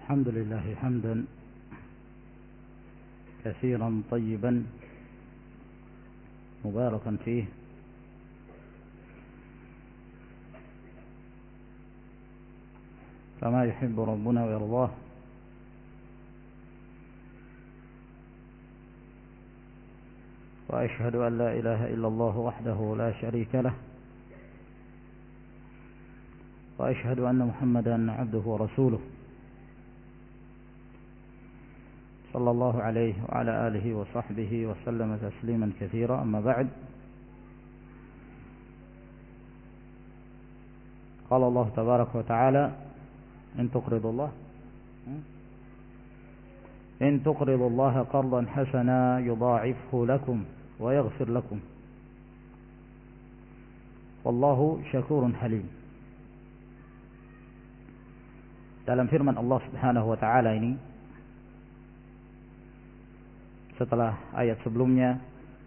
الحمد لله حمدا كثيرا طيبا مباركا فيه كما يحب ربنا ويرضاه. وأشهد أن لا إله إلا الله وحده لا شريك له، وأشهد أن محمدا عبده ورسوله صلى الله عليه وعلى آله وصحبه وسلم تسليما كثيرا. أما بعد، قال الله تبارك وتعالى: إن تقرضوا الله قرضا حسنا يضاعفه لكم ويغفر لكم والله شكور حليم. Dalam firman Allah Subhanahu wa taala ini, setelah ayat sebelumnya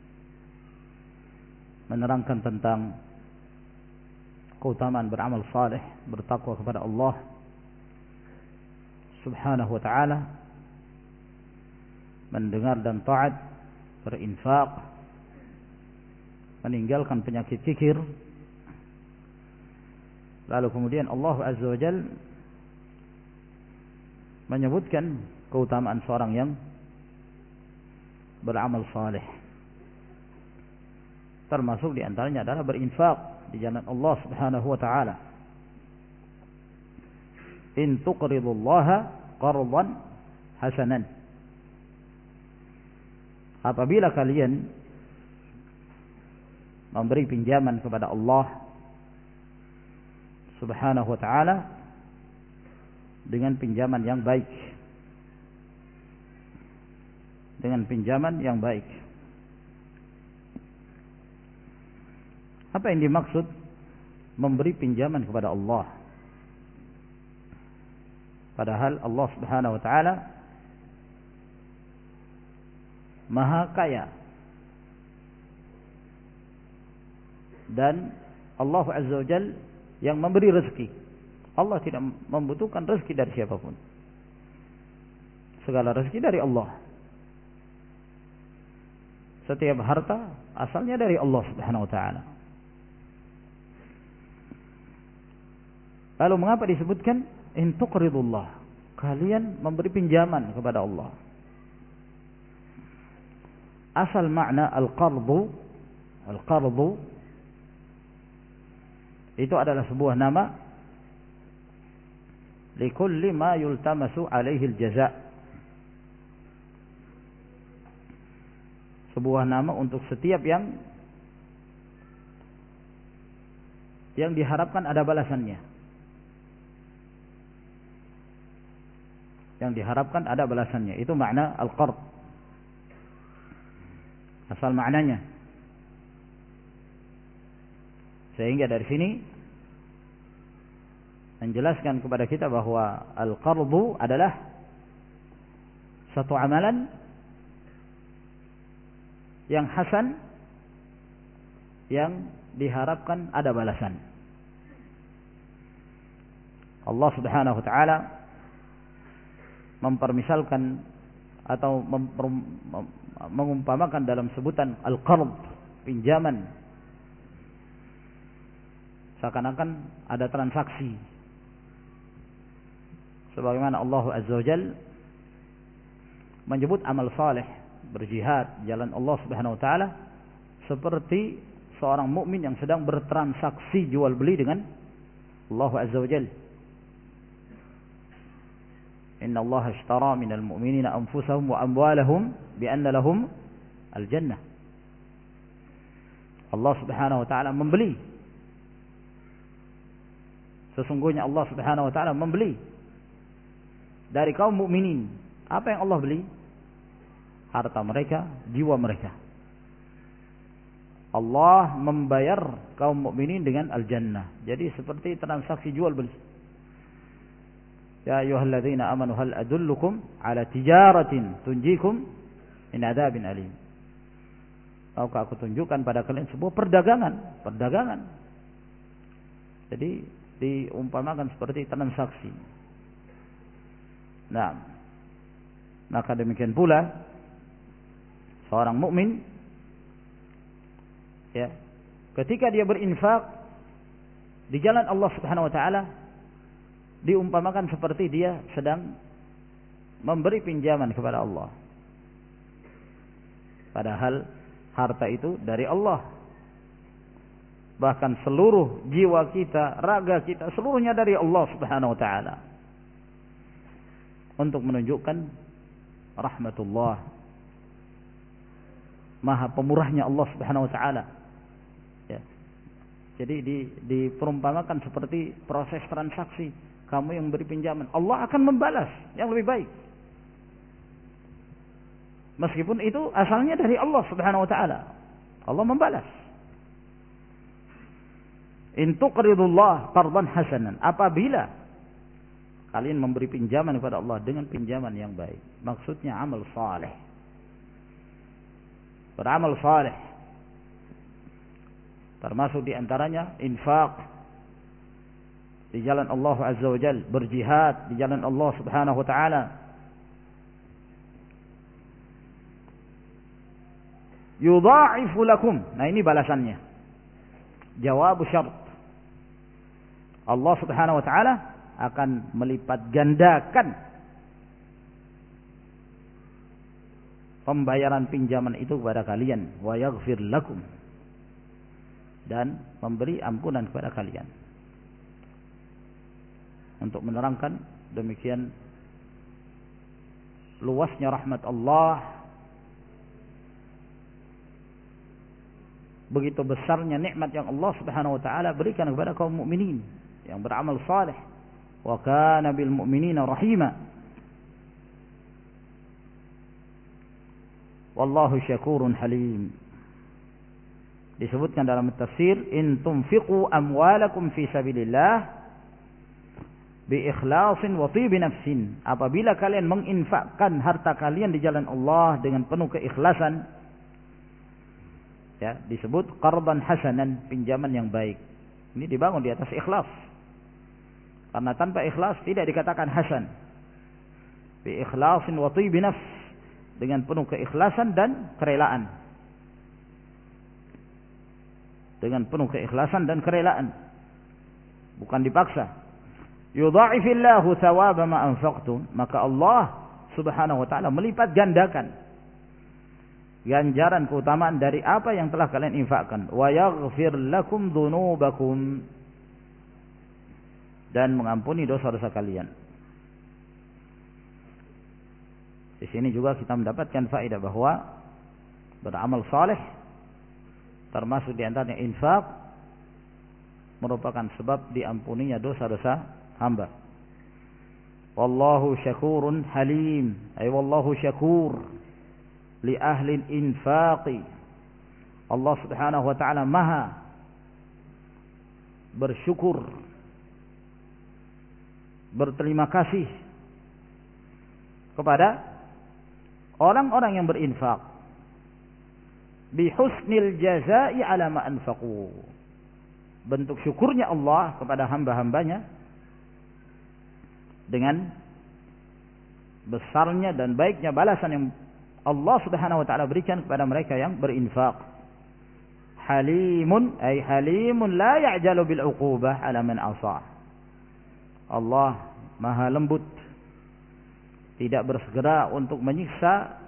menerangkan tentang keutamaan beramal saleh, bertakwa kepada Allah Subhanahu wa taala, mendengar dan taat, berinfak, meninggalkan penyakit kikir. Lalu kemudian Allah Azza wa Jalla menyebutkan keutamaan seorang yang beramal saleh. Termasuk di antaranya adalah berinfak di jalan Allah Subhanahu wa taala. In tuqridullaha qardan hasanan. Apabila kalian memberi pinjaman kepada Allah Subhanahu wa taala dengan pinjaman yang baik, dengan pinjaman yang baik. Apa yang dimaksud memberi pinjaman kepada Allah? Padahal Allah Subhanahu wa taala Maha Kaya, dan Allah Azza wa Jalla yang memberi rezeki. Allah tidak membutuhkan rezeki dari siapapun. Segala rezeki dari Allah. Setiap harta asalnya dari Allah Subhanahu wa taala. Lalu mengapa disebutkan in tuqridullah? Kalian memberi pinjaman kepada Allah. Asal makna al-qardu itu adalah sebuah nama likulli ma yultamasu alaihi al-jaza'. Sebuah nama untuk setiap yang diharapkan ada balasannya. Yang diharapkan ada balasannya. Itu makna al-qard. Asal maknanya. Sehingga dari sini menjelaskan kepada kita bahwa al-qardu adalah satu amalan yang hasan, yang diharapkan ada balasan. Allah Subhanahu wa taala mempermisalkan atau mengumpamakan dalam sebutan al-qard, pinjaman, seakan-akan ada transaksi. Sebagaimana Allah Azza wa Jalla menyebut amal saleh, berjihad jalan Allah Subhanahu wa taala, seperti seorang mukmin yang sedang bertransaksi jual beli dengan Allah Azza wa Jalla. Inna Allah ashtara minal mu'minina anfusahum wa amwalahum bi anna lahum al-jannah. Allah Subhanahu wa taala membeli. Sesungguhnya Allah Subhanahu wa taala membeli dari kaum mukminin. Apa yang Allah beli? Harta mereka, jiwa mereka. Allah membayar kaum mukminin dengan al-jannah. Jadi seperti transaksi jual beli. Ya ayyuhalladzina amanu hal adullukum ala tijaratin tunjikum min adzabin alim. Maukah aku tunjukkan pada kalian sebuah perdagangan. Jadi diumpamakan seperti transaksi. Nah, maka demikian pula seorang mukmin ya, ketika dia berinfak di jalan Allah Subhanahu wa taala diumpamakan seperti dia sedang memberi pinjaman kepada Allah. Padahal harta itu dari Allah. Bahkan seluruh jiwa kita, raga kita, seluruhnya dari Allah Subhanahu wa taala. Untuk menunjukkan rahmatullah, maha pemurahnya Allah Subhanahu wa taala. Ya. Jadi diperumpamakan seperti proses transaksi. Kamu yang beri pinjaman, Allah akan membalas yang lebih baik. Meskipun itu asalnya dari Allah Subhanahu wa taala. Allah membalas. In tuqridullah qardan hasanan. Apabila kalian memberi pinjaman kepada Allah dengan pinjaman yang baik, maksudnya amal saleh. Beramal saleh. Termasuk di antaranya infak di jalan Allah Azza wa Jalla, berjihad di jalan Allah Subhanahu wa taala. Yudha'ifu lakum. Nah, ini balasannya. Jawab syarat. Allah Subhanahu wa taala akan melipat gandakan pembayaran pinjaman itu kepada kalian, wa yaghfir lakum, dan memberi ampunan kepada kalian. Untuk menerangkan demikian luasnya rahmat Allah, begitu besarnya nikmat yang Allah Subhanahu wa taala berikan kepada kaum mukminin yang beramal saleh. Wa kana bil mu'minina rahima. Wallahu syakurun halim. Disebutkan dalam tafsir, in tunfiqu amwalakum fi sabilillah bi ikhlasin wa tibi nafsin. Apabila kalian menginfakkan harta kalian di jalan Allah dengan penuh keikhlasan, ya, disebut qardan hasanan, pinjaman yang baik. Ini dibangun di atas ikhlas. Karena tanpa ikhlas tidak dikatakan hasan. Bi ikhlasin wa tibi nafs, dengan penuh keikhlasan dan kerelaan. Dengan penuh keikhlasan dan kerelaan. Bukan dipaksa. Yudha'ifillahu thawaba ma anfaqtum, maka Allah Subhanahu wa taala melipat gandakan ganjaran keutamaan dari apa yang telah kalian infakkan. Wa yaghfir lakum dzunubakum, dan mengampuni dosa-dosa kalian. Di sini juga kita mendapatkan faedah bahwa beramal saleh termasuk di antaranya infak merupakan sebab diampuninya dosa-dosa hamba. Wallahu syakurun halim, ay wallahu syakur li ahli infaqi. Allah Subhanahu wa taala maha bersyukur, berterima kasih kepada orang-orang yang berinfak bi husnil jazaa'i ala ma anfaqu. Bentuk syukurnya Allah kepada hamba-hambanya dengan besarnya dan baiknya balasan yang Allah Subhanahu wa taala berikan kepada mereka yang berinfak. Halimun, ay halimun la ya'jalu bil 'uqubah ala man asah. Allah maha lembut, tidak bersegera untuk menyiksa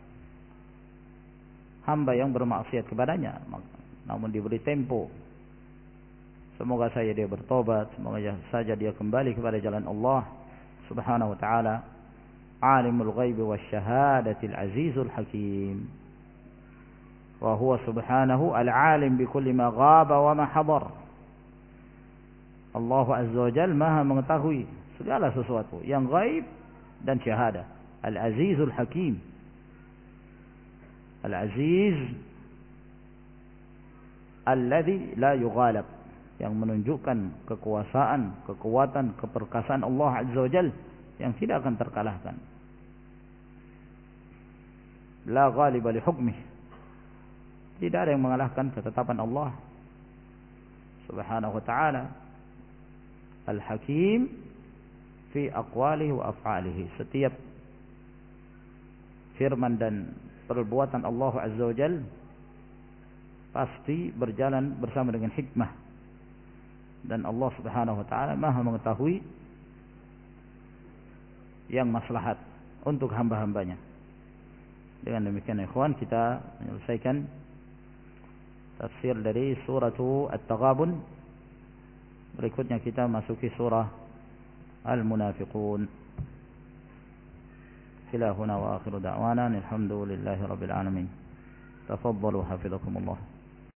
hamba yang bermaksiat kepadanya, namun diberi tempo. Semoga saja dia bertobat, semoga saja dia kembali kepada jalan Allah Subhanahu wa taala. Alimul ghaibi wasyahadatil azizul hakim. Wa huwa subhanahu al-alim bi kulli ma ghaba wa ma hadar. Allah Azza wa Jalla maha mengetahui segala sesuatu yang gaib dan syahadah. Al-Azizul Hakim. Al-Aziz alladhi la yughalab, yang menunjukkan kekuasaan, kekuatan, keperkasaan Allah Azza wa Jalla yang tidak akan terkalahkan. La ghaliba li hukmih. Tidak ada yang mengalahkan ketetapan Allah Subhanahu wa ta'ala. Al-Hakim fi aqwalihi wa af'alihi. Setiap firman dan perbuatan Allah Azza wa Jalla pasti berjalan bersama dengan hikmah, dan Allah Subhanahu wa taala Maha mengetahui yang maslahat untuk hamba-hambanya. Dengan demikian ikhwan, kita menyelesaikan tafsir dari surah At-Taghabun. Berikutnya kita masuki surah Al-Munafiqun. Ila huna wa akhiru da'wana alhamdulillahi rabbil alamin. Tafaddalu hafizakumullah.